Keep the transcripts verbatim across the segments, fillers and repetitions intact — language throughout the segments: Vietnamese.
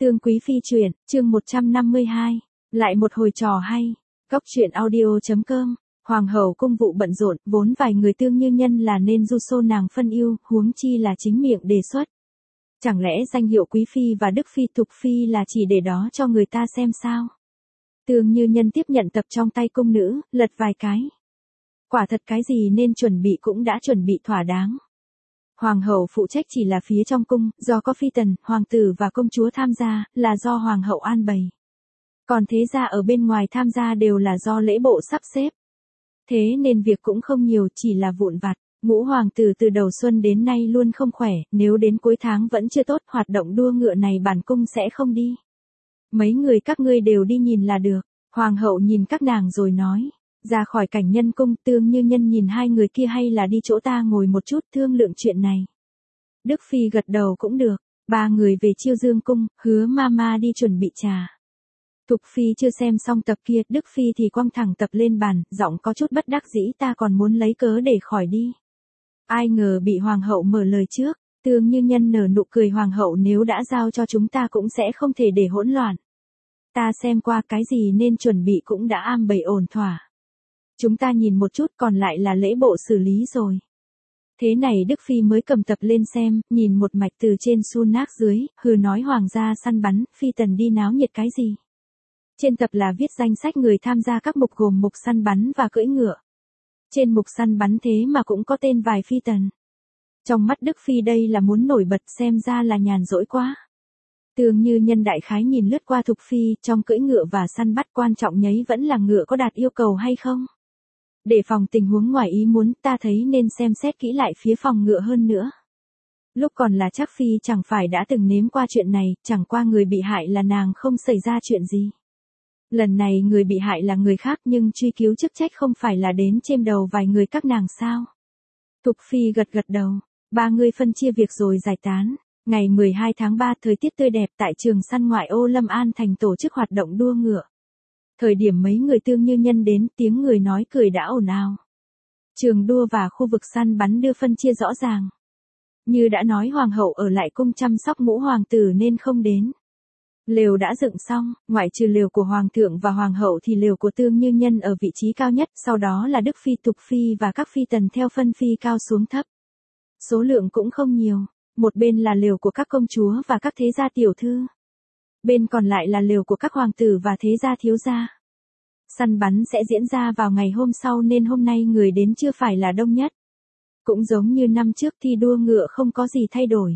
Tương Quý Phi truyện, chương một trăm năm mươi hai. Lại một hồi trò hay. Góc truyện audio.com. Hoàng hậu cung vụ bận rộn, vốn vài người Tương Như Nhân là nên du xô nàng phân yêu, huống chi là chính miệng đề xuất. Chẳng lẽ danh hiệu Quý Phi và Đức Phi Thục Phi là chỉ để đó cho người ta xem sao? Tương Như Nhân tiếp nhận tập trong tay cung nữ, lật vài cái. Quả thật cái gì nên chuẩn bị cũng đã chuẩn bị thỏa đáng. Hoàng hậu phụ trách chỉ là phía trong cung, do có phi tần, hoàng tử và công chúa tham gia, là do hoàng hậu an bày. Còn thế gia ở bên ngoài tham gia đều là do lễ bộ sắp xếp. Thế nên việc cũng không nhiều, chỉ là vụn vặt. Ngũ hoàng tử từ đầu xuân đến nay luôn không khỏe, nếu đến cuối tháng vẫn chưa tốt, hoạt động đua ngựa này bản cung sẽ không đi. Mấy người các ngươi đều đi nhìn là được. Hoàng hậu nhìn các nàng rồi nói. Ra khỏi cảnh nhân cung, Tương Như Nhân nhìn hai người kia hay là đi chỗ ta ngồi một chút thương lượng chuyện này. Đức Phi gật đầu cũng được, ba người về Chiêu Dương cung, hứa mama đi chuẩn bị trà. Thục Phi chưa xem xong tập kia, Đức Phi thì quăng thẳng tập lên bàn, giọng có chút bất đắc dĩ, ta còn muốn lấy cớ để khỏi đi. Ai ngờ bị hoàng hậu mở lời trước, Tương Như Nhân nở nụ cười, hoàng hậu nếu đã giao cho chúng ta cũng sẽ không thể để hỗn loạn. Ta xem qua cái gì nên chuẩn bị cũng đã am bày ổn thỏa. Chúng ta nhìn một chút, còn lại là lễ bộ xử lý rồi. Thế này Đức Phi mới cầm tập lên xem, nhìn một mạch từ trên xuống nác dưới, hừ nói hoàng gia săn bắn, phi tần đi náo nhiệt cái gì. Trên tập là viết danh sách người tham gia các mục gồm mục săn bắn và cưỡi ngựa. Trên mục săn bắn thế mà cũng có tên vài phi tần. Trong mắt Đức Phi đây là muốn nổi bật, xem ra là nhàn rỗi quá. Tương Như Nhân đại khái nhìn lướt qua Thục Phi, trong cưỡi ngựa và săn bắt quan trọng nhấy vẫn là ngựa có đạt yêu cầu hay không. Để phòng tình huống ngoài ý muốn, ta thấy nên xem xét kỹ lại phía phòng ngựa hơn nữa. Lúc còn là Trác Phi chẳng phải đã từng nếm qua chuyện này, chẳng qua người bị hại là nàng không xảy ra chuyện gì. Lần này người bị hại là người khác nhưng truy cứu chức trách không phải là đến chêm đầu vài người các nàng sao. Thục Phi gật gật đầu, ba người phân chia việc rồi giải tán. Ngày mười hai tháng ba thời tiết tươi đẹp tại trường săn ngoại ô Lâm An thành tổ chức hoạt động đua ngựa. Thời điểm mấy người Tương Như Nhân đến, tiếng người nói cười đã ồn ào. Trường đua và khu vực săn bắn đưa phân chia rõ ràng. Như đã nói hoàng hậu ở lại cung chăm sóc ngũ hoàng tử nên không đến. Lều đã dựng xong, ngoại trừ lều của hoàng thượng và hoàng hậu thì lều của Tương Như Nhân ở vị trí cao nhất, sau đó là Đức Phi, Thục Phi và các phi tần theo phân phi cao xuống thấp. Số lượng cũng không nhiều, một bên là lều của các công chúa và các thế gia tiểu thư. Bên còn lại là lều của các hoàng tử và thế gia thiếu gia. Săn bắn sẽ diễn ra vào ngày hôm sau nên hôm nay người đến chưa phải là đông nhất. Cũng giống như năm trước thi đua ngựa không có gì thay đổi.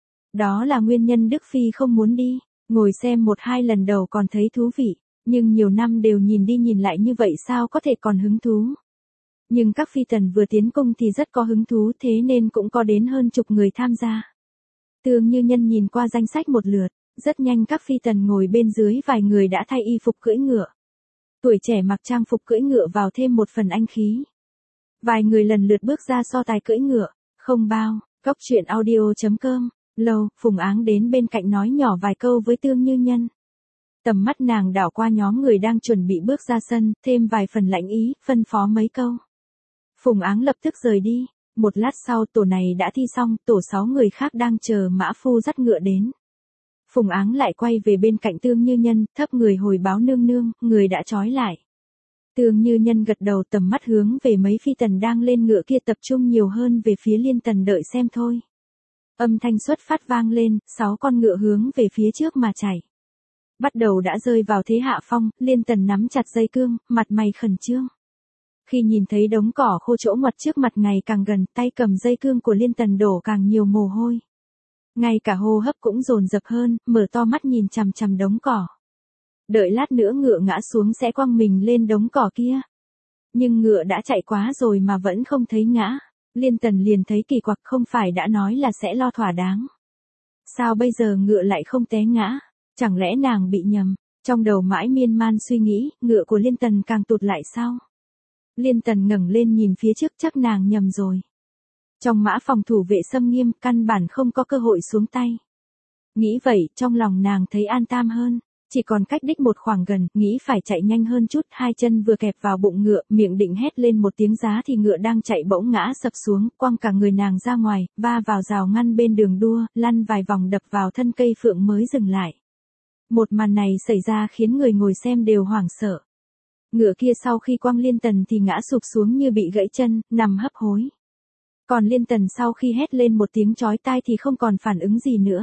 Đó là nguyên nhân Đức Phi không muốn đi, ngồi xem một hai lần đầu còn thấy thú vị, nhưng nhiều năm đều nhìn đi nhìn lại như vậy sao có thể còn hứng thú. Nhưng các phi tần vừa tiến cung thì rất có hứng thú, thế nên cũng có đến hơn chục người tham gia. Tương Như Nhân nhìn qua danh sách một lượt. Rất nhanh các phi tần ngồi bên dưới vài người đã thay y phục cưỡi ngựa. Tuổi trẻ mặc trang phục cưỡi ngựa vào thêm một phần anh khí. Vài người lần lượt bước ra so tài cưỡi ngựa, không bao, góc truyện audio.com, lâu, Phùng Áng đến bên cạnh nói nhỏ vài câu với Tương Như Nhân. Tầm mắt nàng đảo qua nhóm người đang chuẩn bị bước ra sân, thêm vài phần lãnh ý, phân phó mấy câu. Phùng Áng lập tức rời đi, một lát sau tổ này đã thi xong, tổ sáu người khác đang chờ mã phu dắt ngựa đến. Phùng Áng lại quay về bên cạnh Tương Như Nhân, thấp người hồi báo nương nương, người đã trói lại. Tương Như Nhân gật đầu, tầm mắt hướng về mấy phi tần đang lên ngựa kia, tập trung nhiều hơn về phía Liên Tần, đợi xem thôi. Âm thanh xuất phát vang lên, sáu con ngựa hướng về phía trước mà chạy. Bắt đầu đã rơi vào thế hạ phong, Liên Tần nắm chặt dây cương, mặt mày khẩn trương. Khi nhìn thấy đống cỏ khô chỗ ngoặt trước mặt ngày càng gần, tay cầm dây cương của Liên Tần đổ càng nhiều mồ hôi. Ngay cả hô hấp cũng dồn dập hơn, mở to mắt nhìn chằm chằm đống cỏ. Đợi lát nữa ngựa ngã xuống sẽ quăng mình lên đống cỏ kia. Nhưng ngựa đã chạy quá rồi mà vẫn không thấy ngã. Liên Tần liền thấy kỳ quặc, không phải đã nói là sẽ lo thỏa đáng. Sao bây giờ ngựa lại không té ngã? Chẳng lẽ nàng bị nhầm? Trong đầu mãi miên man suy nghĩ, ngựa của Liên Tần càng tụt lại sao? Liên Tần ngẩng lên nhìn phía trước, chắc nàng nhầm rồi. Trong mã phòng thủ vệ xâm nghiêm, căn bản không có cơ hội xuống tay. Nghĩ vậy, trong lòng nàng thấy an tâm hơn, chỉ còn cách đích một khoảng gần, nghĩ phải chạy nhanh hơn chút, hai chân vừa kẹp vào bụng ngựa, miệng định hét lên một tiếng giá thì ngựa đang chạy bỗng ngã sập xuống, quăng cả người nàng ra ngoài, va vào rào ngăn bên đường đua, lăn vài vòng đập vào thân cây phượng mới dừng lại. Một màn này xảy ra khiến người ngồi xem đều hoảng sợ. Ngựa kia sau khi quăng Liên Tần thì ngã sụp xuống như bị gãy chân, nằm hấp hối. Còn Liên Tần sau khi hét lên một tiếng chói tai thì không còn phản ứng gì nữa.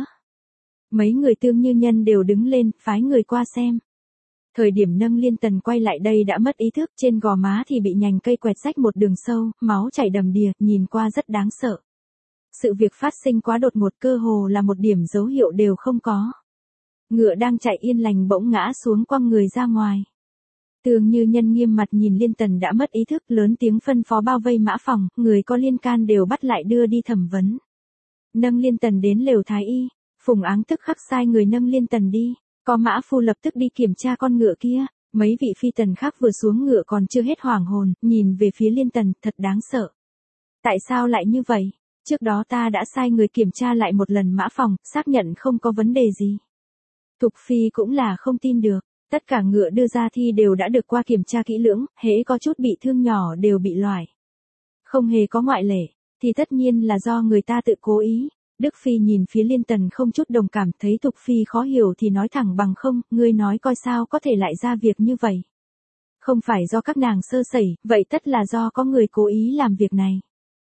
Mấy người Tương Như Nhân đều đứng lên, phái người qua xem. Thời điểm nâng Liên Tần quay lại đây đã mất ý thức, trên gò má thì bị nhành cây quẹt rách một đường sâu, máu chảy đầm đìa, nhìn qua rất đáng sợ. Sự việc phát sinh quá đột ngột, cơ hồ là một điểm dấu hiệu đều không có. Ngựa đang chạy yên lành bỗng ngã xuống quăng người ra ngoài. Tương Như Nhân nghiêm mặt nhìn Liên Tần đã mất ý thức, lớn tiếng phân phó bao vây mã phòng, người có liên can đều bắt lại đưa đi thẩm vấn. Nâng Liên Tần đến lều thái y, Phùng Áng tức khắc sai người nâng Liên Tần đi, có mã phu lập tức đi kiểm tra con ngựa kia, mấy vị phi tần khác vừa xuống ngựa còn chưa hết hoảng hồn, nhìn về phía Liên Tần, thật đáng sợ. Tại sao lại như vậy? Trước đó ta đã sai người kiểm tra lại một lần mã phòng, xác nhận không có vấn đề gì. Thục phi cũng là không tin được. Tất cả ngựa đưa ra thi đều đã được qua kiểm tra kỹ lưỡng, hễ có chút bị thương nhỏ đều bị loại. Không hề có ngoại lệ, thì tất nhiên là do người ta tự cố ý. Đức Phi nhìn phía Liên Tần không chút đồng cảm, thấy Thục Phi khó hiểu thì nói thẳng bằng không, ngươi nói coi sao có thể lại ra việc như vậy. Không phải do các nàng sơ sẩy, vậy tất là do có người cố ý làm việc này.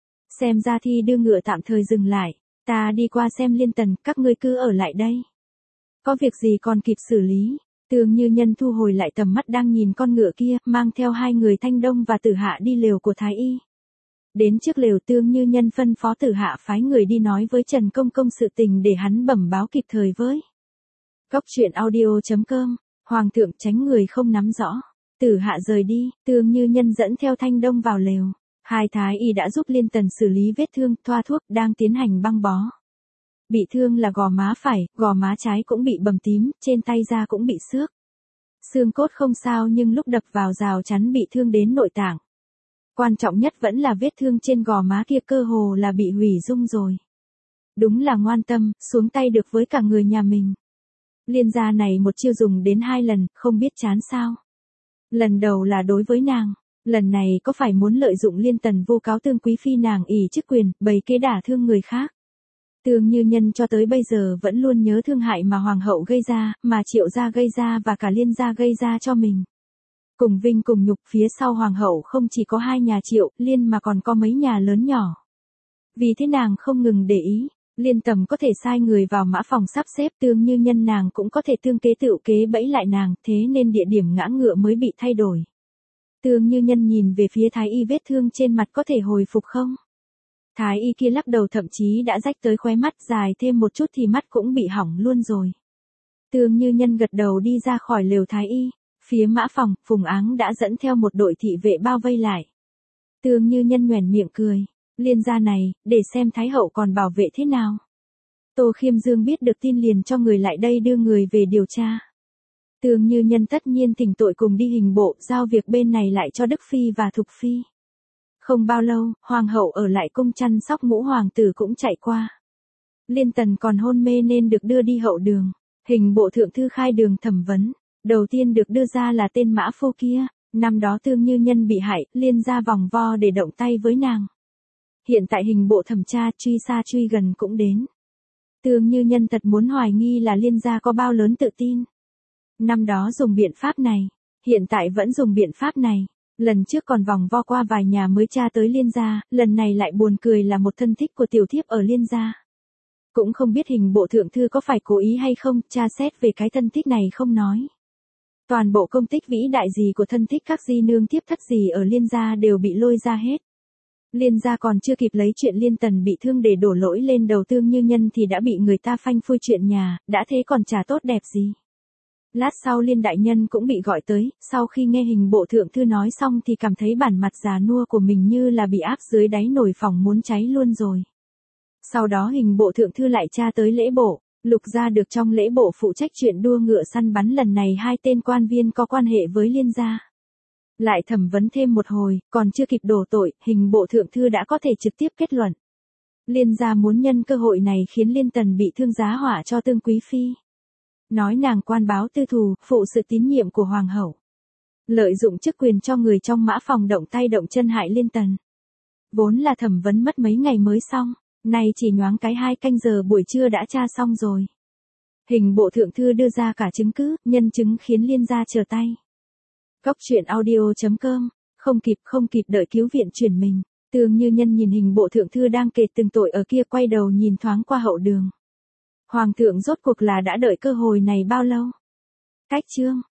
Xem ra thi đưa ngựa tạm thời dừng lại, ta đi qua xem Liên Tần, các ngươi cứ ở lại đây. Có việc gì còn kịp xử lý. Tương Như Nhân thu hồi lại tầm mắt đang nhìn con ngựa kia, mang theo hai người Thanh Đông và Tử Hạ đi lều của Thái Y. Đến trước lều, Tương Như Nhân phân phó Tử Hạ phái người đi nói với Trần Công Công sự tình để hắn bẩm báo kịp thời với. Góc truyện audio chấm com, Hoàng thượng tránh người không nắm rõ. Tử Hạ rời đi, Tương Như Nhân dẫn theo Thanh Đông vào lều. Hai Thái Y đã giúp Liên Tần xử lý vết thương, thoa thuốc, đang tiến hành băng bó. Bị thương là gò má phải, gò má trái cũng bị bầm tím, trên tay da cũng bị xước. Xương cốt không sao nhưng lúc đập vào rào chắn bị thương đến nội tạng. Quan trọng nhất vẫn là vết thương trên gò má kia cơ hồ là bị hủy dung rồi. Đúng là ngoan tâm, xuống tay được với cả người nhà mình. Liên gia này một chiêu dùng đến hai lần, không biết chán sao. Lần đầu là đối với nàng, lần này có phải muốn lợi dụng Liên Tần vu cáo Tương Quý Phi nàng ỷ chức quyền, bày kế đả thương người khác. Tương Như Nhân cho tới bây giờ vẫn luôn nhớ thương hại mà Hoàng hậu gây ra, mà Triệu gia gây ra và cả Liên gia gây ra cho mình. Cùng vinh cùng nhục, phía sau Hoàng hậu không chỉ có hai nhà Triệu, Liên mà còn có mấy nhà lớn nhỏ. Vì thế nàng không ngừng để ý, Liên Tầm có thể sai người vào mã phòng sắp xếp, Tương Như Nhân nàng cũng có thể tương kế tự kế bẫy lại nàng, thế nên địa điểm ngã ngựa mới bị thay đổi. Tương Như Nhân nhìn về phía Thái Y, vết thương trên mặt có thể hồi phục không? Thái Y kia lắc đầu, thậm chí đã rách tới khóe mắt, dài thêm một chút thì mắt cũng bị hỏng luôn rồi. Tương Như Nhân gật đầu đi ra khỏi lều Thái Y, phía mã phòng, Phùng Áng đã dẫn theo một đội thị vệ bao vây lại. Tương Như Nhân nhoẻn miệng cười, Liên gia này, để xem Thái hậu còn bảo vệ thế nào. Tô Khiêm Dương biết được tin liền cho người lại đây đưa người về điều tra. Tương Như Nhân tất nhiên thỉnh tội cùng đi hình bộ, giao việc bên này lại cho Đức Phi và Thục Phi. Không bao lâu, Hoàng hậu ở lại cung chăm sóc, ngũ hoàng tử cũng chạy qua. Liên Tần còn hôn mê nên được đưa đi hậu đường. Hình bộ thượng thư khai đường thẩm vấn. Đầu tiên được đưa ra là tên mã phu kia. Năm đó Tương Như Nhân bị hại, Liên ra vòng vo để động tay với nàng. Hiện tại hình bộ thẩm tra, truy xa truy gần cũng đến. Tương Như Nhân thật muốn hoài nghi là Liên gia có bao lớn tự tin. Năm đó dùng biện pháp này, hiện tại vẫn dùng biện pháp này. Lần trước còn vòng vo qua vài nhà mới tra tới Liên gia, lần này lại buồn cười là một thân thích của tiểu thiếp ở Liên gia. Cũng không biết hình bộ thượng thư có phải cố ý hay không, tra xét về cái thân thích này không nói. Toàn bộ công tích vĩ đại gì của thân thích các di nương thiếp thất gì ở Liên gia đều bị lôi ra hết. Liên gia còn chưa kịp lấy chuyện Liên Tần bị thương để đổ lỗi lên đầu Tương Như Nhân thì đã bị người ta phanh phui chuyện nhà, đã thế còn chả tốt đẹp gì. Lát sau Liên đại nhân cũng bị gọi tới, sau khi nghe hình bộ thượng thư nói xong thì cảm thấy bản mặt già nua của mình như là bị áp dưới đáy nồi phỏng muốn cháy luôn rồi. Sau đó hình bộ thượng thư lại tra tới lễ bộ, lục ra được trong lễ bộ phụ trách chuyện đua ngựa săn bắn lần này hai tên quan viên có quan hệ với Liên gia. Lại thẩm vấn thêm một hồi, còn chưa kịp đổ tội, hình bộ thượng thư đã có thể trực tiếp kết luận. Liên gia muốn nhân cơ hội này khiến Liên Tần bị thương giá họa cho Tương Quý Phi. Nói nàng quan báo tư thù, phụ sự tín nhiệm của Hoàng hậu. Lợi dụng chức quyền cho người trong mã phòng động tay động chân hại Liên Tần. Vốn là thẩm vấn mất mấy ngày mới xong, nay chỉ nhoáng cái hai canh giờ buổi trưa đã tra xong rồi. Hình bộ thượng thư đưa ra cả chứng cứ, nhân chứng khiến Liên gia trở tay. Cóc truyện audio chấm com, không kịp không kịp đợi cứu viện chuyển mình. Tương Như Nhân nhìn hình bộ thượng thư đang kể từng tội ở kia, quay đầu nhìn thoáng qua hậu đường. Hoàng thượng rốt cuộc là đã đợi cơ hội này bao lâu? Cách chương